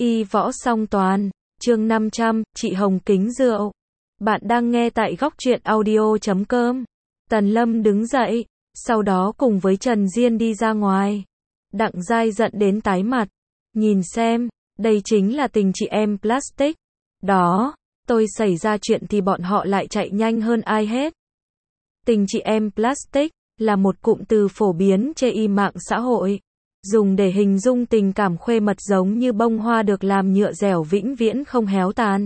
Y võ song toàn, chương 500, chị Hồng kính rượu. Bạn đang nghe tại góc truyện audio.com. Tần Lâm đứng dậy, sau đó cùng với Trần Diên đi ra ngoài. Đặng Giai giận đến tái mặt. Nhìn xem, đây chính là tình chị em plastic. Đó, tôi xảy ra chuyện thì bọn họ lại chạy nhanh hơn ai hết. Tình chị em plastic là một cụm từ phổ biến trên mạng xã hội, dùng để hình dung tình cảm khuê mật giống như bông hoa được làm nhựa dẻo vĩnh viễn không héo tàn.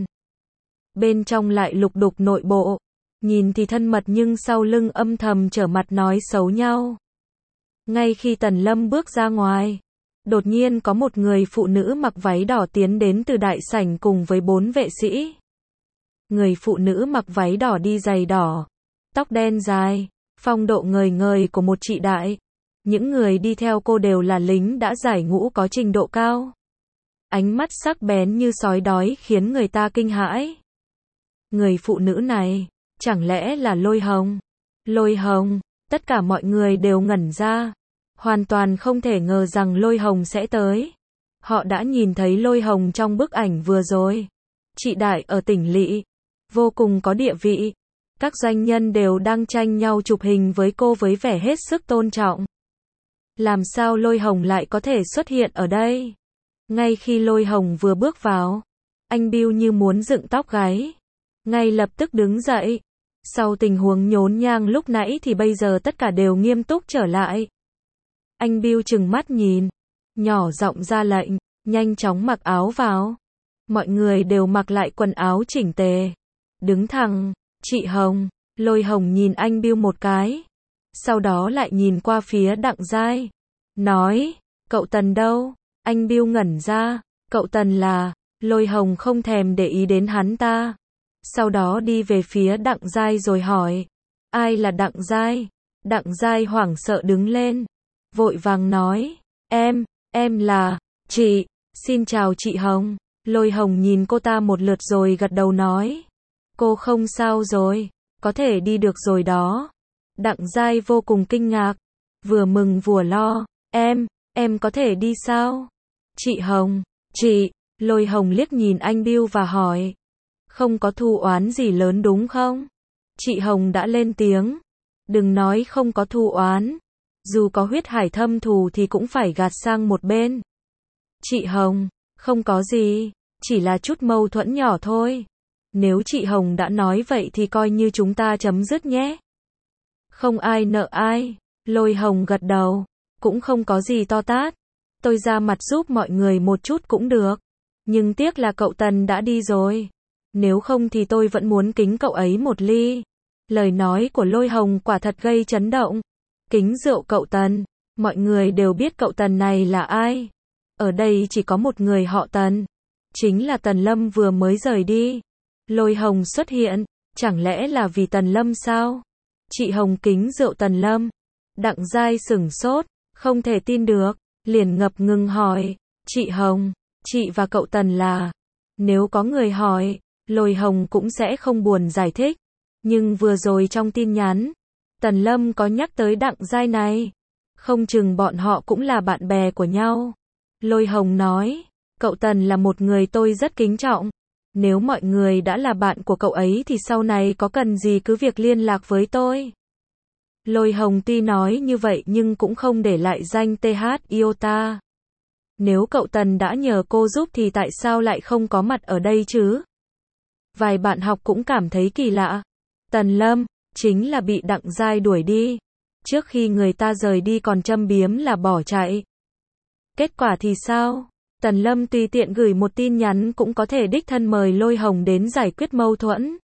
Bên trong lại lục đục nội bộ, nhìn thì thân mật nhưng sau lưng âm thầm trở mặt nói xấu nhau. Ngay khi Tần Lâm bước ra ngoài, đột nhiên có một người phụ nữ mặc váy đỏ tiến đến từ đại sảnh cùng với 4 vệ sĩ. Người phụ nữ mặc váy đỏ đi giày đỏ, tóc đen dài, phong độ ngời ngời của một chị đại. Những người đi theo cô đều là lính đã giải ngũ có trình độ cao. Ánh mắt sắc bén như sói đói khiến người ta kinh hãi. Người phụ nữ này, chẳng lẽ là Lôi Hồng? Lôi Hồng, tất cả mọi người đều ngẩn ra. Hoàn toàn không thể ngờ rằng Lôi Hồng sẽ tới. Họ đã nhìn thấy Lôi Hồng trong bức ảnh vừa rồi. Chị đại ở tỉnh lỵ, vô cùng có địa vị. Các doanh nhân đều đang tranh nhau chụp hình với cô với vẻ hết sức tôn trọng. Làm sao Lôi Hồng lại có thể xuất hiện ở đây? Ngay khi Lôi Hồng vừa bước vào, anh Bill như muốn dựng tóc gáy, ngay lập tức đứng dậy. Sau tình huống nhốn nhang lúc nãy thì bây giờ tất cả đều nghiêm túc trở lại. Anh Bill trừng mắt nhìn, nhỏ giọng ra lệnh, nhanh chóng mặc áo vào. Mọi người đều mặc lại quần áo chỉnh tề, đứng thẳng. Chị Hồng, Lôi Hồng nhìn anh Bill một cái, sau đó lại nhìn qua phía Đặng Giai, nói, cậu Tần đâu? Anh Bill ngẩn ra, cậu Tần là, Lôi Hồng không thèm để ý đến hắn ta. Sau đó đi về phía Đặng Giai rồi hỏi, ai là Đặng Giai? Đặng Giai hoảng sợ đứng lên, vội vàng nói, em là, chị, xin chào chị Hồng. Lôi Hồng nhìn cô ta một lượt rồi gật đầu nói, cô không sao rồi, có thể đi được rồi đó. Đặng Giai vô cùng kinh ngạc, vừa mừng vừa lo, em có thể đi sao? Chị Hồng, chị, Lôi Hồng liếc nhìn anh Bill và hỏi, không có thù oán gì lớn đúng không? Chị Hồng đã lên tiếng, đừng nói không có thù oán, dù có huyết hải thâm thù thì cũng phải gạt sang một bên. Chị Hồng, không có gì, chỉ là chút mâu thuẫn nhỏ thôi. Nếu chị Hồng đã nói vậy thì coi như chúng ta chấm dứt nhé. Không ai nợ ai. Lôi Hồng gật đầu, cũng không có gì to tát. Tôi ra mặt giúp mọi người một chút cũng được. Nhưng tiếc là cậu Tần đã đi rồi. Nếu không thì tôi vẫn muốn kính cậu ấy một ly. Lời nói của Lôi Hồng quả thật gây chấn động. Kính rượu cậu Tần. Mọi người đều biết cậu Tần này là ai. Ở đây chỉ có một người họ Tần. Chính là Tần Lâm vừa mới rời đi. Lôi Hồng xuất hiện, chẳng lẽ là vì Tần Lâm sao? Chị Hồng kính rượu Tần Lâm. Đặng Giai sửng sốt, không thể tin được, liền ngập ngừng hỏi, chị Hồng, chị và cậu Tần là? Nếu có người hỏi, Lôi Hồng cũng sẽ không buồn giải thích. Nhưng vừa rồi trong tin nhắn, Tần Lâm có nhắc tới Đặng Giai này. Không chừng bọn họ cũng là bạn bè của nhau. Lôi Hồng nói, cậu Tần là một người tôi rất kính trọng. Nếu mọi người đã là bạn của cậu ấy thì sau này có cần gì cứ việc liên lạc với tôi. Lôi Hồng tuy nói như vậy nhưng cũng không để lại danh TH iota. Nếu cậu Tần đã nhờ cô giúp thì tại sao lại không có mặt ở đây chứ? Vài bạn học cũng cảm thấy kỳ lạ. Tần Lâm, chính là bị Đặng Giai đuổi đi. Trước khi người ta rời đi còn châm biếm là bỏ chạy. Kết quả thì sao? Tần Lâm tùy tiện gửi một tin nhắn cũng có thể đích thân mời Lôi Hồng đến giải quyết mâu thuẫn.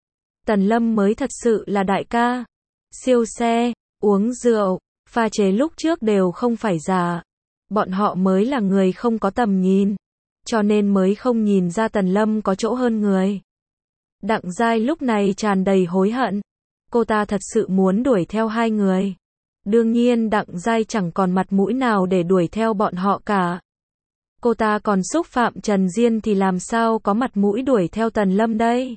Tần Lâm mới thật sự là đại ca. Siêu xe, uống rượu, pha chế lúc trước đều không phải giả. Bọn họ mới là người không có tầm nhìn. Cho nên mới không nhìn ra Tần Lâm có chỗ hơn người. Đặng Giai lúc này tràn đầy hối hận. Cô ta thật sự muốn đuổi theo hai người. Đương nhiên Đặng Giai chẳng còn mặt mũi nào để đuổi theo bọn họ cả. Cô ta còn xúc phạm Trần Diên thì làm sao có mặt mũi đuổi theo Tần Lâm đây?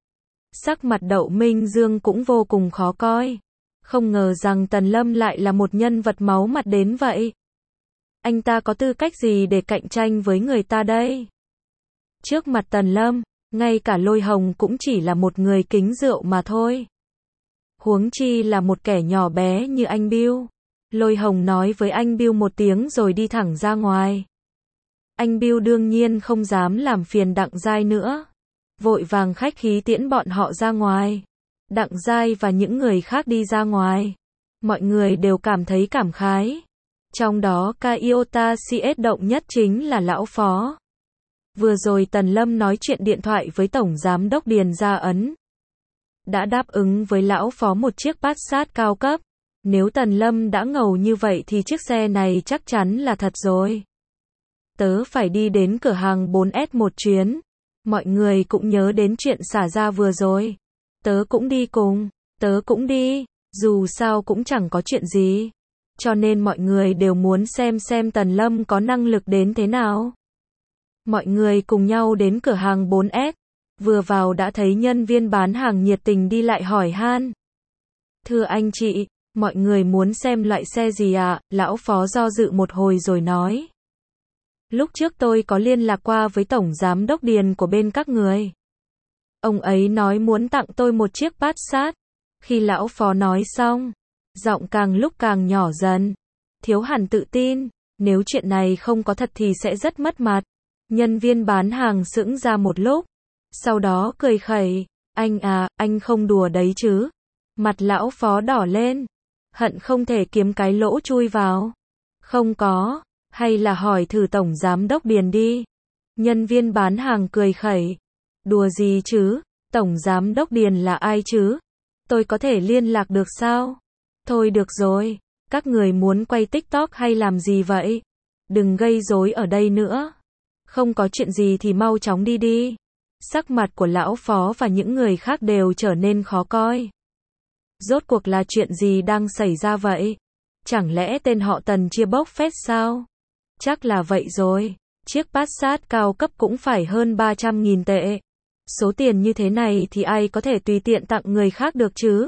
Sắc mặt Đậu Minh Dương cũng vô cùng khó coi. Không ngờ rằng Tần Lâm lại là một nhân vật máu mặt đến vậy. Anh ta có tư cách gì để cạnh tranh với người ta đây? Trước mặt Tần Lâm, ngay cả Lôi Hồng cũng chỉ là một người kính rượu mà thôi. Huống chi là một kẻ nhỏ bé như anh Bill. Lôi Hồng nói với anh Bill một tiếng rồi đi thẳng ra ngoài. Anh Bill đương nhiên không dám làm phiền Đặng Giai nữa. Vội vàng khách khí tiễn bọn họ ra ngoài. Đặng Giai và những người khác đi ra ngoài. Mọi người đều cảm thấy cảm khái. Trong đó ca iota CS động nhất chính là lão phó. Vừa rồi Tần Lâm nói chuyện điện thoại với Tổng Giám đốc Điền Gia Ấn. Đã đáp ứng với lão phó một chiếc Passat cao cấp. Nếu Tần Lâm đã ngầu như vậy thì chiếc xe này chắc chắn là thật rồi. Tớ phải đi đến cửa hàng 4S một chuyến. Mọi người cũng nhớ đến chuyện xả ra vừa rồi. Tớ cũng đi cùng. Tớ cũng đi. Dù sao cũng chẳng có chuyện gì. Cho nên mọi người đều muốn xem Tần Lâm có năng lực đến thế nào. Mọi người cùng nhau đến cửa hàng 4S. Vừa vào đã thấy nhân viên bán hàng nhiệt tình đi lại hỏi han. Thưa anh chị, mọi người muốn xem loại xe gì ạ? Lão phó do dự một hồi rồi nói. Lúc trước tôi có liên lạc qua với Tổng Giám đốc Điền của bên các người. Ông ấy nói muốn tặng tôi một chiếc Passat. Khi lão phó nói xong, giọng càng lúc càng nhỏ dần. Thiếu hẳn tự tin, nếu chuyện này không có thật thì sẽ rất mất mặt. Nhân viên bán hàng sững ra một lúc. Sau đó cười khẩy. Anh à, anh không đùa đấy chứ. Mặt lão phó đỏ lên. Hận không thể kiếm cái lỗ chui vào. Không có. Hay là hỏi thử Tổng Giám đốc Điền đi. Nhân viên bán hàng cười khẩy. Đùa gì chứ? Tổng Giám đốc Điền là ai chứ? Tôi có thể liên lạc được sao? Thôi được rồi. Các người muốn quay TikTok hay làm gì vậy? Đừng gây rối ở đây nữa. Không có chuyện gì thì mau chóng đi đi. Sắc mặt của lão phó và những người khác đều trở nên khó coi. Rốt cuộc là chuyện gì đang xảy ra vậy? Chẳng lẽ tên họ Tần chia bốc phét sao? Chắc là vậy rồi. Chiếc Passat cao cấp cũng phải hơn 300.000 tệ. Số tiền như thế này thì ai có thể tùy tiện tặng người khác được chứ?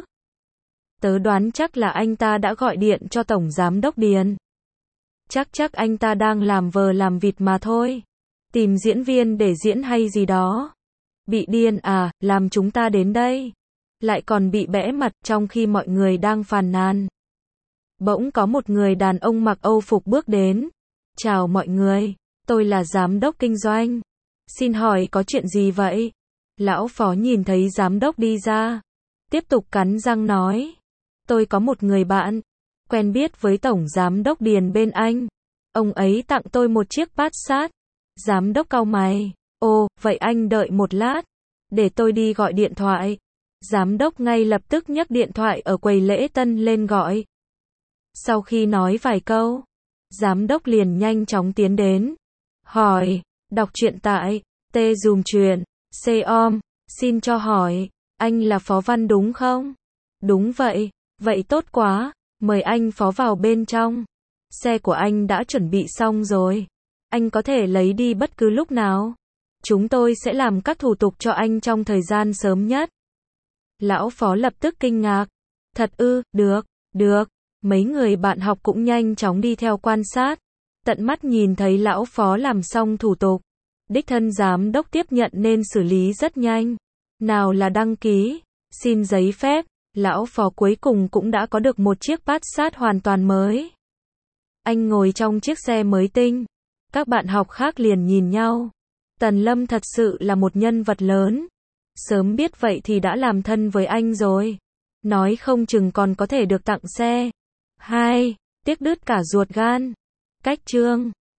Tớ đoán chắc là anh ta đã gọi điện cho Tổng Giám đốc Điền. Chắc anh ta đang làm vờ làm vịt mà thôi. Tìm diễn viên để diễn hay gì đó. Bị điên à, làm chúng ta đến đây. Lại còn bị bẽ mặt trong khi mọi người đang phàn nàn. Bỗng có một người đàn ông mặc Âu phục bước đến. Chào mọi người, tôi là giám đốc kinh doanh. Xin hỏi có chuyện gì vậy? Lão phó nhìn thấy giám đốc đi ra. Tiếp tục cắn răng nói. Tôi có một người bạn. Quen biết với Tổng Giám đốc Điền bên anh. Ông ấy tặng tôi một chiếc Passat. Giám đốc cau mày. Ồ, vậy anh đợi một lát. Để tôi đi gọi điện thoại. Giám đốc ngay lập tức nhấc điện thoại ở quầy lễ tân lên gọi. Sau khi nói vài câu, giám đốc liền nhanh chóng tiến đến. Hỏi, đọc truyện tại T-Dùm Truyện, C-om, xin cho hỏi, anh là Phó Văn đúng không? Đúng vậy, vậy tốt quá, mời anh Phó vào bên trong. Xe của anh đã chuẩn bị xong rồi. Anh có thể lấy đi bất cứ lúc nào. Chúng tôi sẽ làm các thủ tục cho anh trong thời gian sớm nhất. Lão phó lập tức kinh ngạc. Thật ư, được. Mấy người bạn học cũng nhanh chóng đi theo quan sát. Tận mắt nhìn thấy lão phó làm xong thủ tục. Đích thân giám đốc tiếp nhận nên xử lý rất nhanh. Nào là đăng ký, xin giấy phép, lão phó cuối cùng cũng đã có được một chiếc Passat hoàn toàn mới. Anh ngồi trong chiếc xe mới tinh. Các bạn học khác liền nhìn nhau. Tần Lâm thật sự là một nhân vật lớn. Sớm biết vậy thì đã làm thân với anh rồi. Nói không chừng còn có thể được tặng xe. Tiếc đứt cả ruột gan. Cách chương